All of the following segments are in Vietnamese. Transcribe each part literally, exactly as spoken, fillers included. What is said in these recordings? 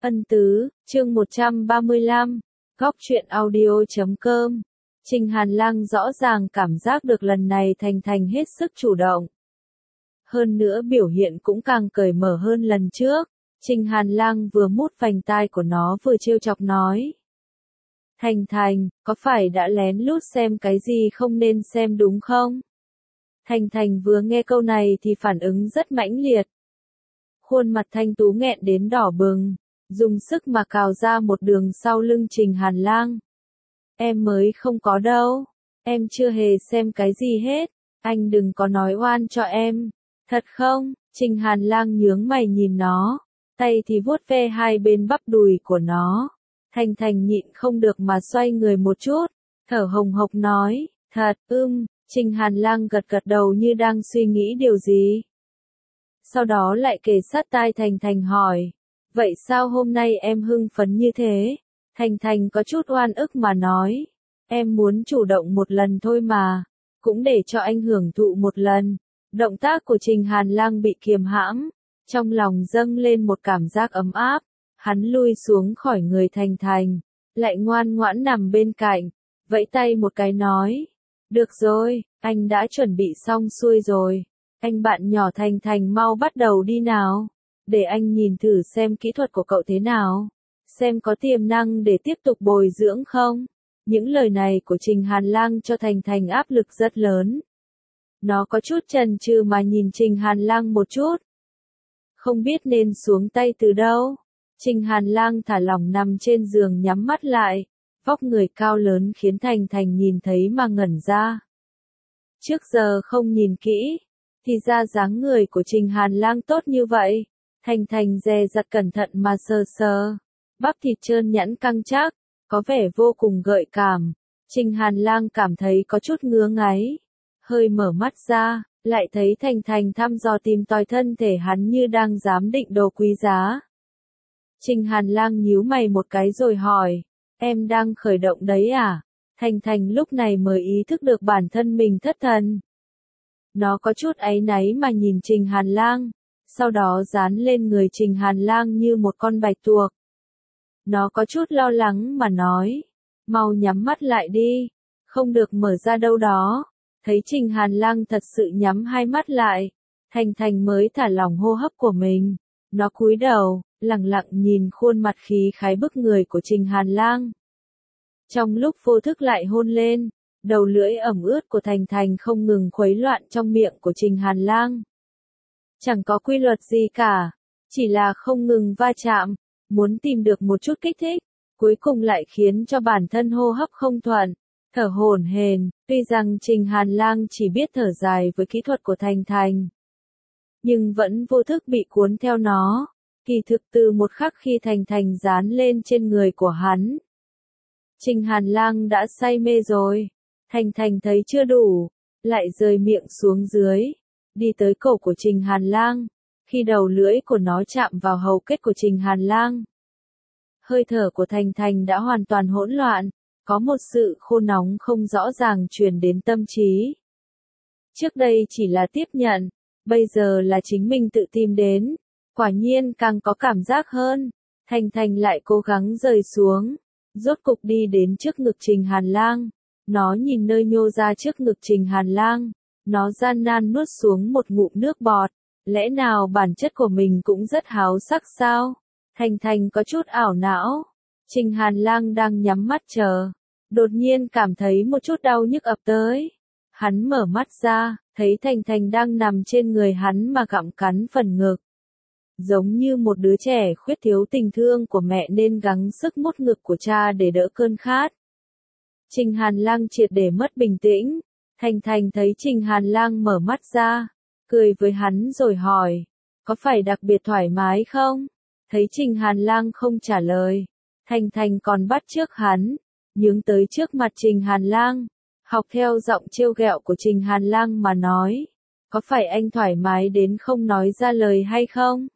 Ân tứ, chương một trăm ba mươi lăm, góc truyện audio.com. Trình Hàn Lang rõ ràng cảm giác được lần này Thành Thành hết sức chủ động. Hơn nữa biểu hiện cũng càng cởi mở hơn lần trước. Trình Hàn Lang vừa mút vành tai của nó vừa trêu chọc nói. Thành Thành, có phải đã lén lút xem cái gì không nên xem đúng không? Thành Thành vừa nghe câu này thì phản ứng rất mãnh liệt. Khuôn mặt thanh tú nghẹn đến đỏ bừng, dùng sức mà cào ra một đường sau lưng Trình Hàn Lang. Em mới không có đâu, em chưa hề xem cái gì hết, anh đừng có nói oan cho em. Thật không? Trình Hàn Lang nhướng mày nhìn nó, tay thì vuốt ve hai bên bắp đùi của nó. Thành Thành nhịn không được mà xoay người một chút, thở hồng hộc nói, thật, ưm, Trình Hàn Lang gật gật đầu như đang suy nghĩ điều gì. Sau đó lại kề sát tai Thành Thành hỏi, vậy sao hôm nay em hưng phấn như thế? Thành Thành có chút oan ức mà nói, em muốn chủ động một lần thôi mà, cũng để cho anh hưởng thụ một lần. Động tác của Trình Hàn Lang bị kiềm hãm, trong lòng dâng lên một cảm giác ấm áp, hắn lui xuống khỏi người Thành Thành, lại ngoan ngoãn nằm bên cạnh, vẫy tay một cái nói, được rồi, anh đã chuẩn bị xong xuôi rồi, anh bạn nhỏ Thành Thành mau bắt đầu đi nào, để anh nhìn thử xem kỹ thuật của cậu thế nào, xem có tiềm năng để tiếp tục bồi dưỡng không. Những lời này của Trình Hàn Lang cho Thành Thành áp lực rất lớn. Nó có chút chần chừ mà nhìn Trình Hàn Lang một chút. Không biết nên xuống tay từ đâu. Trình Hàn Lang thả lỏng nằm trên giường nhắm mắt lại. Vóc người cao lớn khiến Thành Thành nhìn thấy mà ngẩn ra. Trước giờ không nhìn kỹ, thì ra dáng người của Trình Hàn Lang tốt như vậy. Thành Thành dè dặt cẩn thận mà sờ sờ. Bắp thịt trơn nhẵn căng chắc, có vẻ vô cùng gợi cảm. Trình Hàn Lang cảm thấy có chút ngứa ngáy. Hơi mở mắt ra, lại thấy Thành Thành thăm dò tìm tòi thân thể hắn như đang giám định đồ quý giá. Trình Hàn Lang nhíu mày một cái rồi hỏi, em đang khởi động đấy à? Thành Thành lúc này mới ý thức được bản thân mình thất thần. Nó có chút áy náy mà nhìn Trình Hàn Lang, sau đó dán lên người Trình Hàn Lang như một con bạch tuộc. Nó có chút lo lắng mà nói, mau nhắm mắt lại đi, không được mở ra đâu đó. Thấy Trình Hàn Lang thật sự nhắm hai mắt lại, Thành Thành mới thả lỏng hô hấp của mình. Nó cúi đầu, lặng lặng nhìn khuôn mặt khí khái bức người của Trình Hàn Lang. Trong lúc vô thức lại hôn lên, đầu lưỡi ẩm ướt của Thành Thành không ngừng khuấy loạn trong miệng của Trình Hàn Lang. Chẳng có quy luật gì cả, chỉ là không ngừng va chạm, muốn tìm được một chút kích thích, cuối cùng lại khiến cho bản thân hô hấp không thuận. Thở hổn hển, tuy rằng Trình Hàn Lang chỉ biết thở dài với kỹ thuật của Thành Thành, nhưng vẫn vô thức bị cuốn theo nó. Kỳ thực từ một khắc khi Thành Thành dán lên trên người của hắn, Trình Hàn Lang đã say mê rồi. Thành Thành thấy chưa đủ, lại rời miệng xuống dưới, đi tới cổ của Trình Hàn Lang. Khi đầu lưỡi của nó chạm vào hầu kết của Trình Hàn Lang, hơi thở của Thành Thành đã hoàn toàn hỗn loạn. Có một sự khô nóng không rõ ràng truyền đến tâm trí. Trước đây chỉ là tiếp nhận, bây giờ là chính mình tự tìm đến. Quả nhiên càng có cảm giác hơn. Thành Thành lại cố gắng rời xuống, rốt cục đi đến trước ngực Trình Hàn Lang. Nó nhìn nơi nhô ra trước ngực Trình Hàn Lang. Nó gian nan nuốt xuống một ngụm nước bọt. Lẽ nào bản chất của mình cũng rất háo sắc sao? Thành Thành có chút ảo não. Trình Hàn Lang đang nhắm mắt chờ, đột nhiên cảm thấy một chút đau nhức ập tới. Hắn mở mắt ra, thấy Thành Thành đang nằm trên người hắn mà gặm cắn phần ngực. Giống như một đứa trẻ khuyết thiếu tình thương của mẹ nên gắng sức mút ngực của cha để đỡ cơn khát. Trình Hàn Lang triệt để mất bình tĩnh. Thành Thành thấy Trình Hàn Lang mở mắt ra, cười với hắn rồi hỏi, có phải đặc biệt thoải mái không? Thấy Trình Hàn Lang không trả lời, Thành Thành còn bắt chước hắn, nhướng tới trước mặt Trình Hàn Lang, học theo giọng trêu ghẹo của Trình Hàn Lang mà nói, có phải anh thoải mái đến không nói ra lời hay không?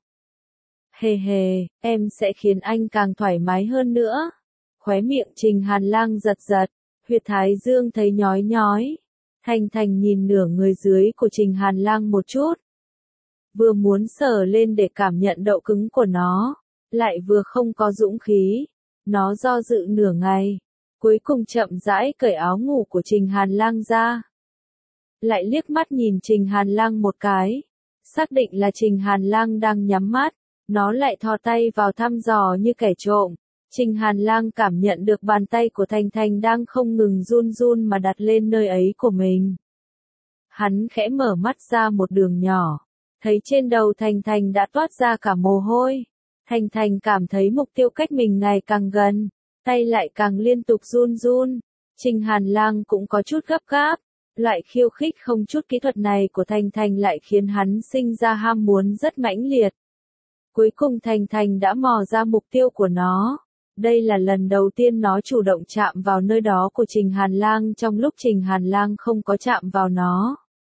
Hề hề, em sẽ khiến anh càng thoải mái hơn nữa. Khóe miệng Trình Hàn Lang giật giật, huyệt thái dương thấy nhói nhói. Thành Thành nhìn nửa người dưới của Trình Hàn Lang một chút. Vừa muốn sờ lên để cảm nhận độ cứng của nó, lại vừa không có dũng khí. Nó do dự nửa ngày, cuối cùng chậm rãi cởi áo ngủ của Trình Hàn Lang ra. Lại liếc mắt nhìn Trình Hàn Lang một cái, xác định là Trình Hàn Lang đang nhắm mắt, nó lại thò tay vào thăm dò như kẻ trộm. Trình Hàn Lang cảm nhận được bàn tay của Thành Thành đang không ngừng run run mà đặt lên nơi ấy của mình. Hắn khẽ mở mắt ra một đường nhỏ, thấy trên đầu Thành Thành đã toát ra cả mồ hôi. Thành Thành cảm thấy mục tiêu cách mình ngày càng gần, tay lại càng liên tục run run. Trình Hàn Lang cũng có chút gấp gáp, loại khiêu khích không chút kỹ thuật này của Thành Thành lại khiến hắn sinh ra ham muốn rất mãnh liệt. Cuối cùng Thành Thành đã mò ra mục tiêu của nó. Đây là lần đầu tiên nó chủ động chạm vào nơi đó của Trình Hàn Lang trong lúc Trình Hàn Lang không có chạm vào nó.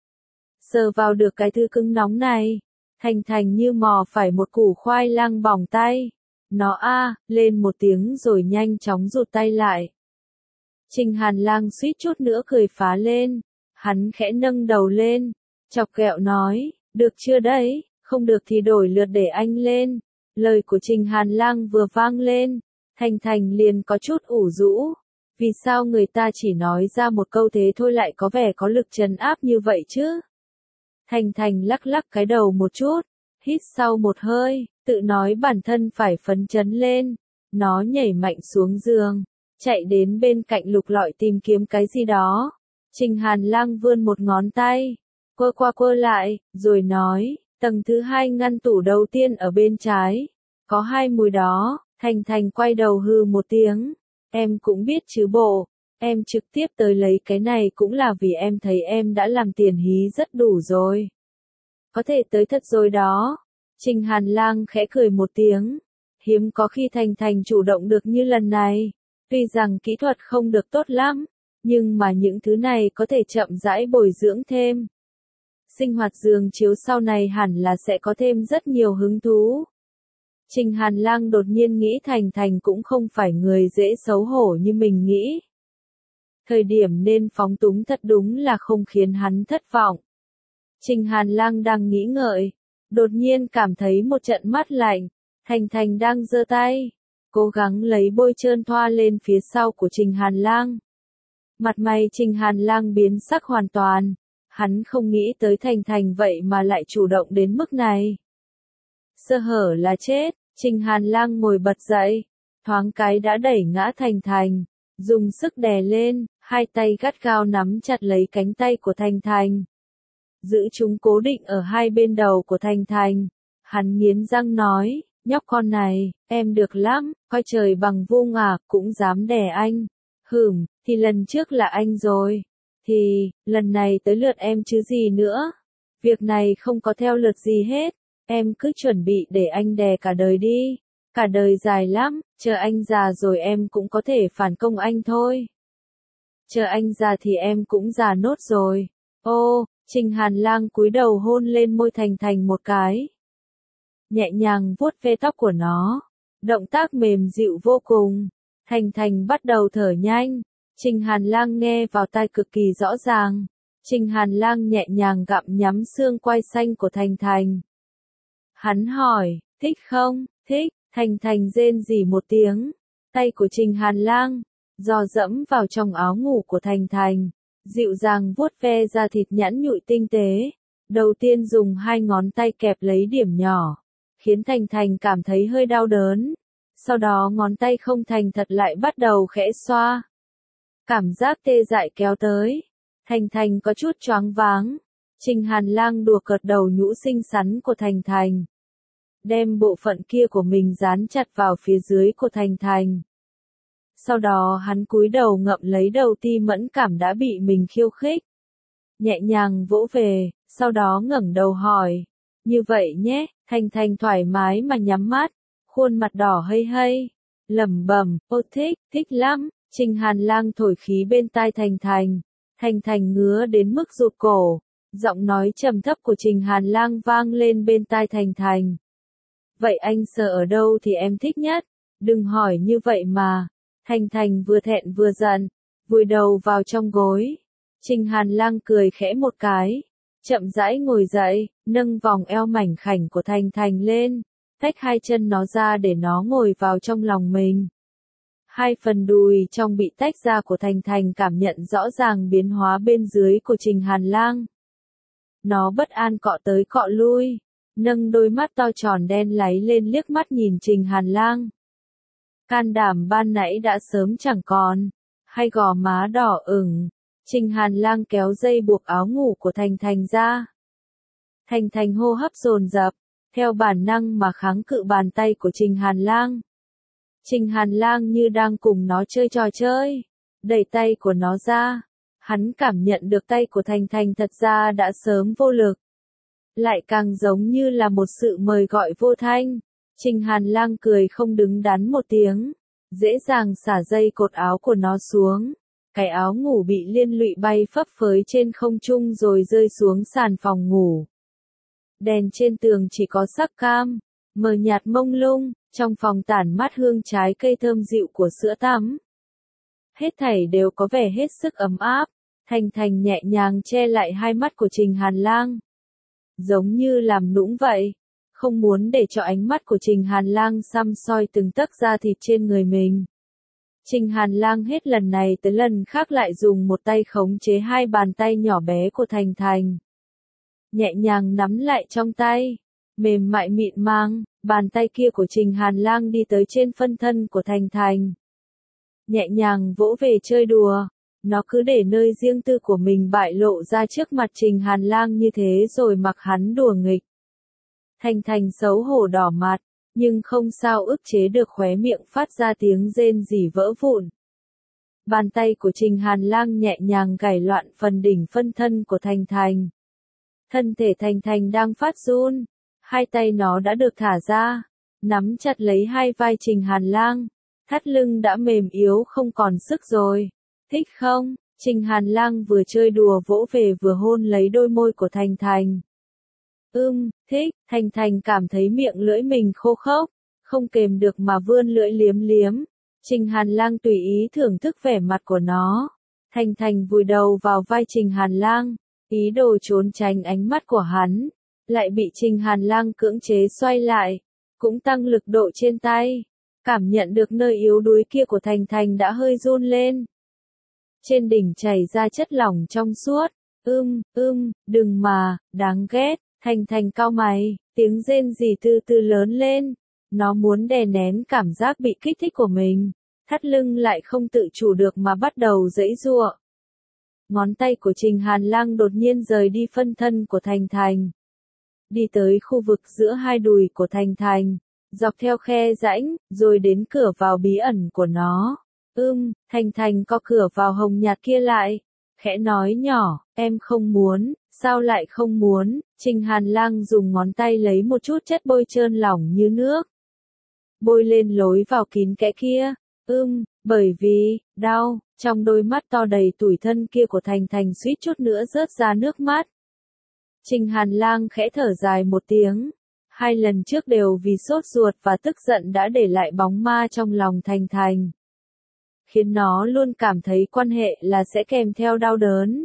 Sờ vào được cái thứ cứng nóng này, Thành Thành như mò phải một củ khoai lang bỏng tay. Nó a lên một tiếng rồi nhanh chóng rụt tay lại. Trình Hàn Lang suýt chút nữa cười phá lên. Hắn khẽ nâng đầu lên, chọc ghẹo nói, được chưa đấy, không được thì đổi lượt để anh lên. Lời của Trình Hàn Lang vừa vang lên, Thành Thành liền có chút ủ rũ. Vì sao người ta chỉ nói ra một câu thế thôi lại có vẻ có lực trấn áp như vậy chứ? Thành Thành lắc lắc cái đầu một chút, hít sau một hơi, tự nói bản thân phải phấn chấn lên. Nó nhảy mạnh xuống giường, chạy đến bên cạnh lục lọi tìm kiếm cái gì đó. Trình Hàn Lang vươn một ngón tay, quơ qua quơ lại, rồi nói, tầng thứ hai ngăn tủ đầu tiên ở bên trái, có hai mùi đó. Thành Thành quay đầu hừ một tiếng, em cũng biết chứ bộ, em trực tiếp tới lấy cái này cũng là vì em thấy em đã làm tiền hí rất đủ rồi. Có thể tới thật rồi đó. Trình Hàn Lang khẽ cười một tiếng, hiếm có khi Thành Thành chủ động được như lần này, tuy rằng kỹ thuật không được tốt lắm, nhưng mà những thứ này có thể chậm rãi bồi dưỡng thêm. Sinh hoạt giường chiếu sau này hẳn là sẽ có thêm rất nhiều hứng thú. Trình Hàn Lang đột nhiên nghĩ Thành Thành cũng không phải người dễ xấu hổ như mình nghĩ. Thời điểm nên phóng túng thật đúng là không khiến hắn thất vọng. Trình Hàn Lang đang nghĩ ngợi, đột nhiên cảm thấy một trận mát lạnh. Thành Thành đang giơ tay, cố gắng lấy bôi trơn thoa lên phía sau của Trình Hàn Lang. Mặt mày Trình Hàn Lang biến sắc hoàn toàn, hắn không nghĩ tới Thành Thành vậy mà lại chủ động đến mức này. Sơ hở là chết. Trình Hàn Lang ngồi bật dậy, thoáng cái đã đẩy ngã Thành Thành, dùng sức đè lên, hai tay gắt gao nắm chặt lấy cánh tay của Thành Thành. Giữ chúng cố định ở hai bên đầu của Thành Thành. Hắn nghiến răng nói, nhóc con này, em được lắm, coi trời bằng vuông à, cũng dám đè anh. Hửm, thì lần trước là anh rồi. Thì, lần này tới lượt em chứ gì nữa. Việc này không có theo lượt gì hết. Em cứ chuẩn bị để anh đè cả đời đi. Cả đời dài lắm, chờ anh già rồi em cũng có thể phản công anh thôi. Chờ anh già thì em cũng già nốt rồi. Ô, Trình Hàn Lang cúi đầu hôn lên môi Thành Thành một cái. Nhẹ nhàng vuốt ve tóc của nó. Động tác mềm dịu vô cùng. Thành Thành bắt đầu thở nhanh. Trình Hàn Lang nghe vào tai cực kỳ rõ ràng. Trình Hàn Lang nhẹ nhàng gặm nhắm xương quai xanh của Thành Thành. Hắn hỏi, thích không? Thích. Thành Thành rên rỉ một tiếng. Tay của Trình Hàn Lang dò dẫm vào trong áo ngủ của Thành Thành, dịu dàng vuốt ve da thịt nhẵn nhụi tinh tế. Đầu tiên dùng hai ngón tay kẹp lấy điểm nhỏ, khiến Thành Thành cảm thấy hơi đau đớn. Sau đó ngón tay không thành thật lại bắt đầu khẽ xoa. Cảm giác tê dại kéo tới. Thành Thành có chút choáng váng. Trình Hàn Lang đùa cợt đầu nhũ xinh xắn của Thành Thành. Đem bộ phận kia của mình dán chặt vào phía dưới của Thành Thành. Sau đó hắn cúi đầu ngậm lấy đầu ti mẫn cảm đã bị mình khiêu khích. Nhẹ nhàng vỗ về, sau đó ngẩng đầu hỏi. Như vậy nhé, Thành Thành thoải mái mà nhắm mắt, khuôn mặt đỏ hây hây, lẩm bẩm, ô thích, thích lắm. Trình Hàn Lang thổi khí bên tai Thành Thành. Thành Thành ngứa đến mức rụt cổ. Giọng nói trầm thấp của Trình Hàn Lang vang lên bên tai Thành Thành. Vậy anh sờ ở đâu thì em thích nhất? Đừng hỏi như vậy mà. Thành Thành vừa thẹn vừa giận, vùi đầu vào trong gối. Trình Hàn Lang cười khẽ một cái, chậm rãi ngồi dậy, nâng vòng eo mảnh khảnh của Thành Thành lên. tách hai chân nó ra để nó ngồi vào trong lòng mình. Hai phần đùi trong bị tách ra của Thành Thành cảm nhận rõ ràng biến hóa bên dưới của Trình Hàn Lang. Nó bất an cọ tới cọ lui, nâng đôi mắt to tròn đen láy lên liếc mắt nhìn Trình Hàn Lang. Can đảm ban nãy đã sớm chẳng còn, hai gò má đỏ ửng. Trình Hàn Lang kéo dây buộc áo ngủ của Thành Thành ra. Thành Thành hô hấp dồn dập, theo bản năng mà kháng cự bàn tay của Trình Hàn Lang. Trình Hàn Lang như đang cùng nó chơi trò chơi, đẩy tay của nó ra. Hắn cảm nhận được tay của Thành Thành thật ra đã sớm vô lực. Lại càng giống như là một sự mời gọi vô thanh. Trình Hàn Lang cười không đứng đắn một tiếng, dễ dàng xả dây cột áo của nó xuống. Cái áo ngủ bị liên lụy bay phấp phới trên không trung rồi rơi xuống sàn phòng ngủ. Đèn trên tường chỉ có sắc cam, mờ nhạt mông lung, trong phòng tản mát hương trái cây thơm dịu của sữa tắm. Hết thảy đều có vẻ hết sức ấm áp. Thành Thành nhẹ nhàng che lại hai mắt của Trình Hàn Lang. Giống như làm nũng vậy, không muốn để cho ánh mắt của Trình Hàn Lang săm soi từng tấc da thịt trên người mình. Trình Hàn Lang hết lần này tới lần khác lại dùng một tay khống chế hai bàn tay nhỏ bé của Thành Thành. Nhẹ nhàng nắm lại trong tay, mềm mại mịn màng, bàn tay kia của Trình Hàn Lang đi tới trên phân thân của Thành Thành. Nhẹ nhàng vỗ về chơi đùa, nó cứ để nơi riêng tư của mình bại lộ ra trước mặt Trình Hàn Lang như thế rồi mặc hắn đùa nghịch. Thành Thành xấu hổ đỏ mặt, nhưng không sao ức chế được khóe miệng phát ra tiếng rên rỉ vỡ vụn. Bàn tay của Trình Hàn Lang nhẹ nhàng gảy loạn phần đỉnh phân thân của Thành Thành. Thân thể Thành Thành đang phát run, hai tay nó đã được thả ra, nắm chặt lấy hai vai Trình Hàn Lang, thắt lưng đã mềm yếu không còn sức rồi. Thích không? Trình Hàn Lang vừa chơi đùa vỗ về vừa hôn lấy đôi môi của Thành Thành. Ưm, thích. Thành Thành cảm thấy miệng lưỡi mình khô khốc, không kềm được mà vươn lưỡi liếm liếm. Trình Hàn Lang tùy ý thưởng thức vẻ mặt của nó. Thành Thành vùi đầu vào vai Trình Hàn Lang, ý đồ trốn tránh ánh mắt của hắn, lại bị Trình Hàn Lang cưỡng chế xoay lại, cũng tăng lực độ trên tay. Cảm nhận được nơi yếu đuối kia của Thành Thành đã hơi run lên. Trên đỉnh chảy ra chất lỏng trong suốt. Ưm, ưm, đừng mà, đáng ghét. Thành Thành cau mày, tiếng rên rỉ từ từ lớn lên. Nó muốn đè nén cảm giác bị kích thích của mình. Thắt lưng lại không tự chủ được mà bắt đầu giãy giụa. Ngón tay của Trình Hàn Lang đột nhiên rời đi phân thân của Thành Thành. Đi tới khu vực giữa hai đùi của Thành Thành, dọc theo khe rãnh, rồi đến cửa vào bí ẩn của nó. Ưm, Thành Thành co cửa vào hồng nhạt kia lại, khẽ nói nhỏ, em không muốn. Sao lại không muốn? Trình Hàn Lang dùng ngón tay lấy một chút chất bôi trơn lỏng như nước. Bôi lên lối vào kín kẽ kia. Ưm, bởi vì, đau, trong đôi mắt to đầy tủi thân kia của Thành Thành suýt chút nữa rớt ra nước mắt. Trình Hàn Lang khẽ thở dài một tiếng. Hai lần trước đều vì sốt ruột và tức giận đã để lại bóng ma trong lòng Thành Thành. Khiến nó luôn cảm thấy quan hệ là sẽ kèm theo đau đớn.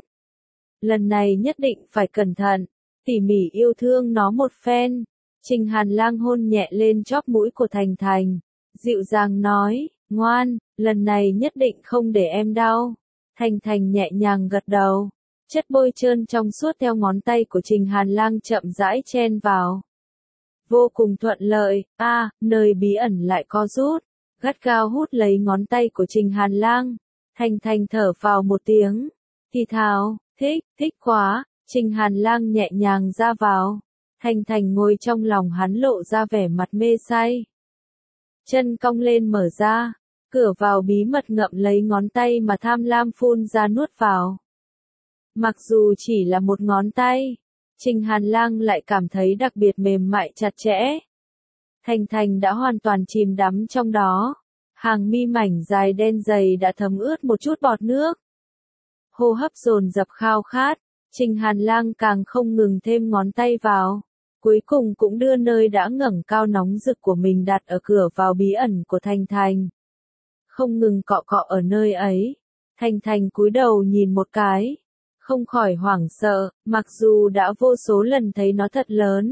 Lần này nhất định phải cẩn thận, tỉ mỉ yêu thương nó một phen. Trình Hàn Lang hôn nhẹ lên chóp mũi của Thành Thành, dịu dàng nói, ngoan, lần này nhất định không để em đau. Thành Thành nhẹ nhàng gật đầu, chất bôi trơn trong suốt theo ngón tay của Trình Hàn Lang chậm rãi chen vào. Vô cùng thuận lợi, a, à, nơi bí ẩn lại co rút, gắt gao hút lấy ngón tay của Trình Hàn Lang. Thành Thành thở phào một tiếng, thì thào. Thích, thích quá. Trình Hàn Lang nhẹ nhàng ra vào. Thành Thành ngồi trong lòng hắn lộ ra vẻ mặt mê say. Chân cong lên mở ra. Cửa vào bí mật ngậm lấy ngón tay mà tham lam phun ra nuốt vào. Mặc dù chỉ là một ngón tay, Trình Hàn Lang lại cảm thấy đặc biệt mềm mại chặt chẽ. Thành Thành đã hoàn toàn chìm đắm trong đó. Hàng mi mảnh dài đen dày đã thấm ướt một chút bọt nước. Hô hấp dồn dập khao khát, Trình Hàn Lang càng không ngừng thêm ngón tay vào. Cuối cùng cũng đưa nơi đã ngẩng cao nóng rực của mình đặt ở cửa vào bí ẩn của Thành Thành. Không ngừng cọ cọ ở nơi ấy. Thành Thành cúi đầu nhìn một cái. Không khỏi hoảng sợ, mặc dù đã vô số lần thấy nó thật lớn.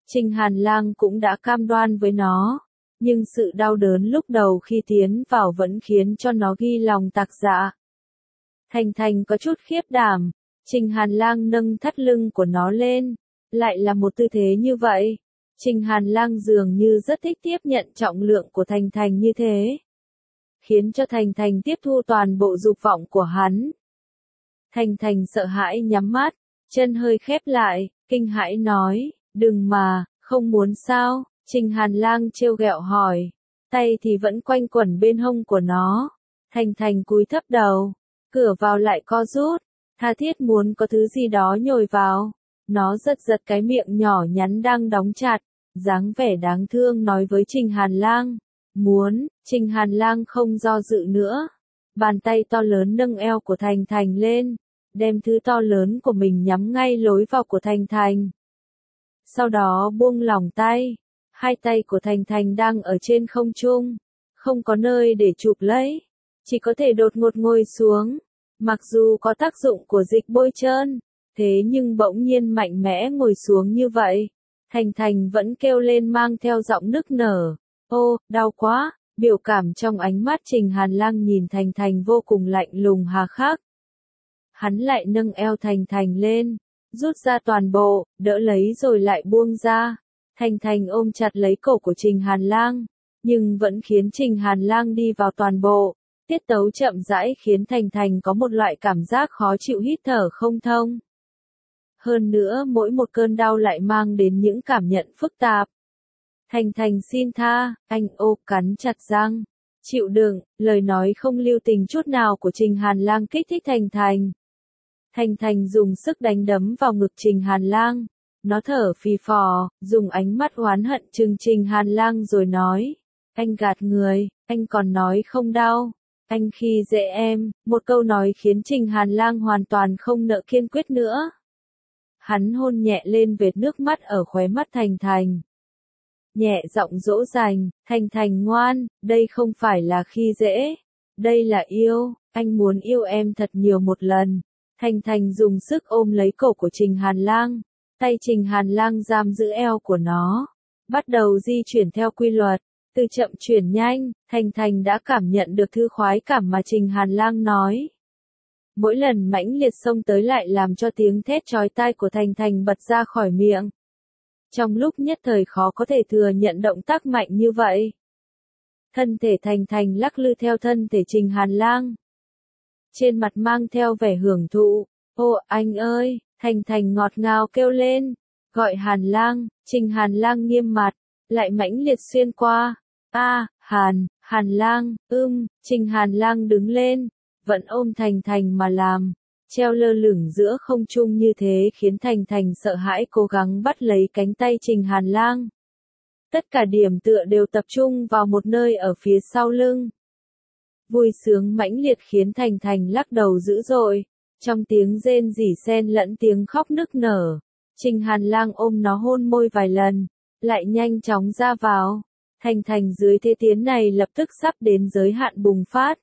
Trình Hàn Lang cũng đã cam đoan với nó, nhưng sự đau đớn lúc đầu khi tiến vào vẫn khiến cho nó ghi lòng tạc dạ. Thành Thành có chút khiếp đảm, Trình Hàn Lang nâng thắt lưng của nó lên, lại là một tư thế như vậy. Trình Hàn Lang dường như rất thích tiếp nhận trọng lượng của Thành Thành như thế, khiến cho Thành Thành tiếp thu toàn bộ dục vọng của hắn. Thành Thành sợ hãi nhắm mắt, chân hơi khép lại, kinh hãi nói, đừng mà, không muốn sao, Trình Hàn Lang trêu ghẹo hỏi, tay thì vẫn quanh quẩn bên hông của nó. Thành Thành cúi thấp đầu, cửa vào lại co rút, tha thiết muốn có thứ gì đó nhồi vào. Nó giật giật cái miệng nhỏ nhắn đang đóng chặt, dáng vẻ đáng thương nói với Trình Hàn Lang, muốn. Trình Hàn Lang không do dự nữa, bàn tay to lớn nâng eo của Thành Thành lên, đem thứ to lớn của mình nhắm ngay lối vào của Thành Thành. Sau đó buông lỏng tay, hai tay của Thành Thành đang ở trên không trung, không có nơi để chụp lấy, chỉ có thể đột ngột ngồi xuống. Mặc dù có tác dụng của dịch bôi trơn, thế nhưng bỗng nhiên mạnh mẽ ngồi xuống như vậy, Thành Thành vẫn kêu lên mang theo giọng nức nở, ô, đau quá. Biểu cảm trong ánh mắt Trình Hàn Lang nhìn Thành Thành vô cùng lạnh lùng hà khắc. Hắn lại nâng eo Thành Thành lên, rút ra toàn bộ, đỡ lấy rồi lại buông ra. Thành Thành ôm chặt lấy cổ của Trình Hàn Lang, nhưng vẫn khiến Trình Hàn Lang đi vào toàn bộ. Tiết tấu chậm rãi khiến Thành Thành có một loại cảm giác khó chịu hít thở không thông. Hơn nữa mỗi một cơn đau lại mang đến những cảm nhận phức tạp. Thành Thành xin tha, anh ô cắn chặt răng, chịu đựng, lời nói không lưu tình chút nào của Trình Hàn Lang kích thích Thành Thành. Thành Thành dùng sức đánh đấm vào ngực Trình Hàn Lang, nó thở phì phò, dùng ánh mắt oán hận trừng Trình Hàn Lang rồi nói, anh gạt người, anh còn nói không đau, anh khi dễ em, một câu nói khiến Trình Hàn Lang hoàn toàn không nỡ kiên quyết nữa. Hắn hôn nhẹ lên vệt nước mắt ở khóe mắt Thành Thành. Nhẹ giọng dỗ dành, Thành Thành ngoan, đây không phải là khi dễ, đây là yêu, anh muốn yêu em thật nhiều một lần. Thành Thành dùng sức ôm lấy cổ của Trình Hàn Lang, tay Trình Hàn Lang giam giữ eo của nó, bắt đầu di chuyển theo quy luật, từ chậm chuyển nhanh. Thành Thành đã cảm nhận được thư khoái cảm mà Trình Hàn Lang nói. Mỗi lần mãnh liệt xông tới lại làm cho tiếng thét chói tai của Thành Thành bật ra khỏi miệng. Trong lúc nhất thời khó có thể thừa nhận động tác mạnh như vậy. Thân thể Thành Thành lắc lư theo thân thể Trình Hàn Lang. Trên mặt mang theo vẻ hưởng thụ, ô anh ơi, Thành Thành ngọt ngào kêu lên, gọi Hàn Lang. Trình Hàn Lang nghiêm mặt, lại mãnh liệt xuyên qua, a, Hàn, Hàn Lang, ưm, Trình Hàn Lang đứng lên, vẫn ôm Thành Thành mà làm. Treo lơ lửng giữa không trung như thế khiến Thành Thành sợ hãi cố gắng bắt lấy cánh tay Trình Hàn Lang. Tất cả điểm tựa đều tập trung vào một nơi ở phía sau lưng. Vui sướng mãnh liệt khiến Thành Thành lắc đầu dữ dội, trong tiếng rên rỉ xen lẫn tiếng khóc nức nở. Trình Hàn Lang ôm nó hôn môi vài lần, lại nhanh chóng ra vào. Thành Thành dưới thế tiến này lập tức sắp đến giới hạn bùng phát.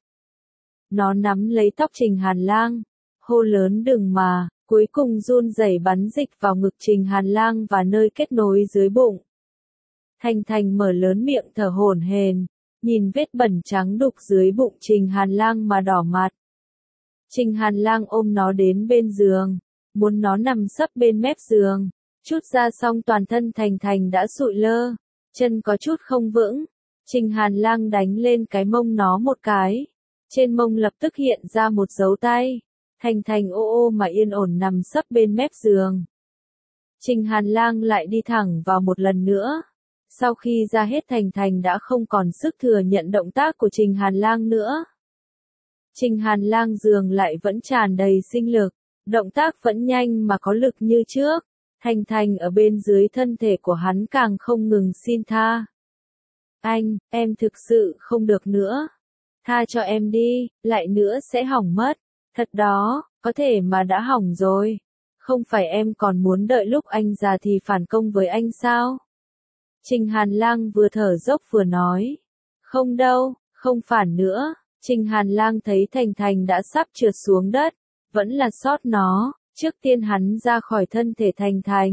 Nó nắm lấy tóc Trình Hàn Lang, hô lớn đừng mà, cuối cùng run rẩy bắn dịch vào ngực Trình Hàn Lang và nơi kết nối dưới bụng. Thành Thành mở lớn miệng thở hổn hển, nhìn vết bẩn trắng đục dưới bụng Trình Hàn Lang mà đỏ mặt. Trình Hàn Lang ôm nó đến bên giường, muốn nó nằm sấp bên mép giường, chút ra xong toàn thân Thành Thành đã sụi lơ, chân có chút không vững. Trình Hàn Lang đánh lên cái mông nó một cái, trên mông lập tức hiện ra một dấu tay. Thành Thành ô ô mà yên ổn nằm sấp bên mép giường. Trình Hàn Lang lại đi thẳng vào một lần nữa. Sau khi ra hết Thành Thành đã không còn sức thừa nhận động tác của Trình Hàn Lang nữa. Trình Hàn Lang giường lại vẫn tràn đầy sinh lực, động tác vẫn nhanh mà có lực như trước. Thành Thành ở bên dưới thân thể của hắn càng không ngừng xin tha. Anh, em thực sự không được nữa. Tha cho em đi, lại nữa sẽ hỏng mất. Thật đó, có thể mà đã hỏng rồi. Không phải em còn muốn đợi lúc anh già thì phản công với anh sao? Trình Hàn Lang vừa thở dốc vừa nói. Không đâu, không phản nữa. Trình Hàn Lang thấy Thành Thành đã sắp trượt xuống đất. Vẫn là sót nó. Trước tiên hắn ra khỏi thân thể Thành Thành.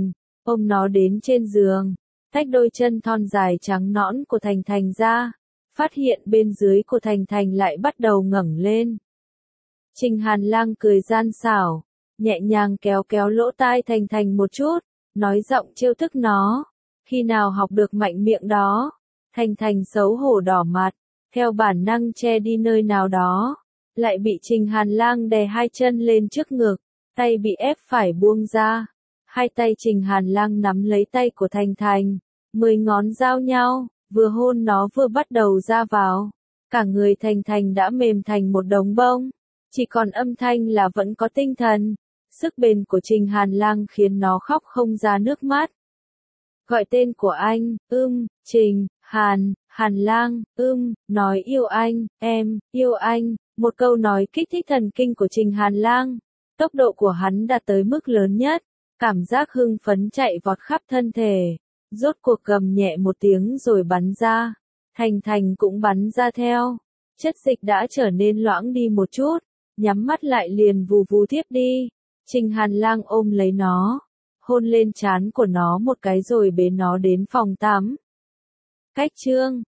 ôm nó đến trên giường, tách đôi chân thon dài trắng nõn của Thành Thành ra, phát hiện bên dưới của Thành Thành lại bắt đầu ngẩng lên. Trình Hàn Lang cười gian xảo, nhẹ nhàng kéo kéo lỗ tai Thành Thành một chút, nói giọng trêu thức nó, khi nào học được mạnh miệng đó. Thành Thành xấu hổ đỏ mặt, theo bản năng che đi nơi nào đó, lại bị Trình Hàn Lang đè hai chân lên trước ngực, tay bị ép phải buông ra. Hai tay Trình Hàn Lang nắm lấy tay của Thành Thành, mười ngón giao nhau, vừa hôn nó vừa bắt đầu ra vào. Cả người Thành Thành đã mềm thành một đống bông, chỉ còn âm thanh là vẫn có tinh thần. Sức bền của Trình Hàn Lang khiến nó khóc không ra nước mắt. Gọi tên của anh, ưm, Trình, Hàn, Hàn Lang, ưm, nói yêu anh, em, yêu anh. Một câu nói kích thích thần kinh của Trình Hàn Lang. Tốc độ của hắn đạt tới mức lớn nhất, cảm giác hưng phấn chạy vọt khắp thân thể. Rốt cuộc gầm nhẹ một tiếng rồi bắn ra. Thành Thành cũng bắn ra theo. Chất dịch đã trở nên loãng đi một chút, nhắm mắt lại liền vù vù thiếp đi. Trình Hàn Lang ôm lấy nó, hôn lên trán của nó một cái rồi bế nó đến phòng tắm. Cách chương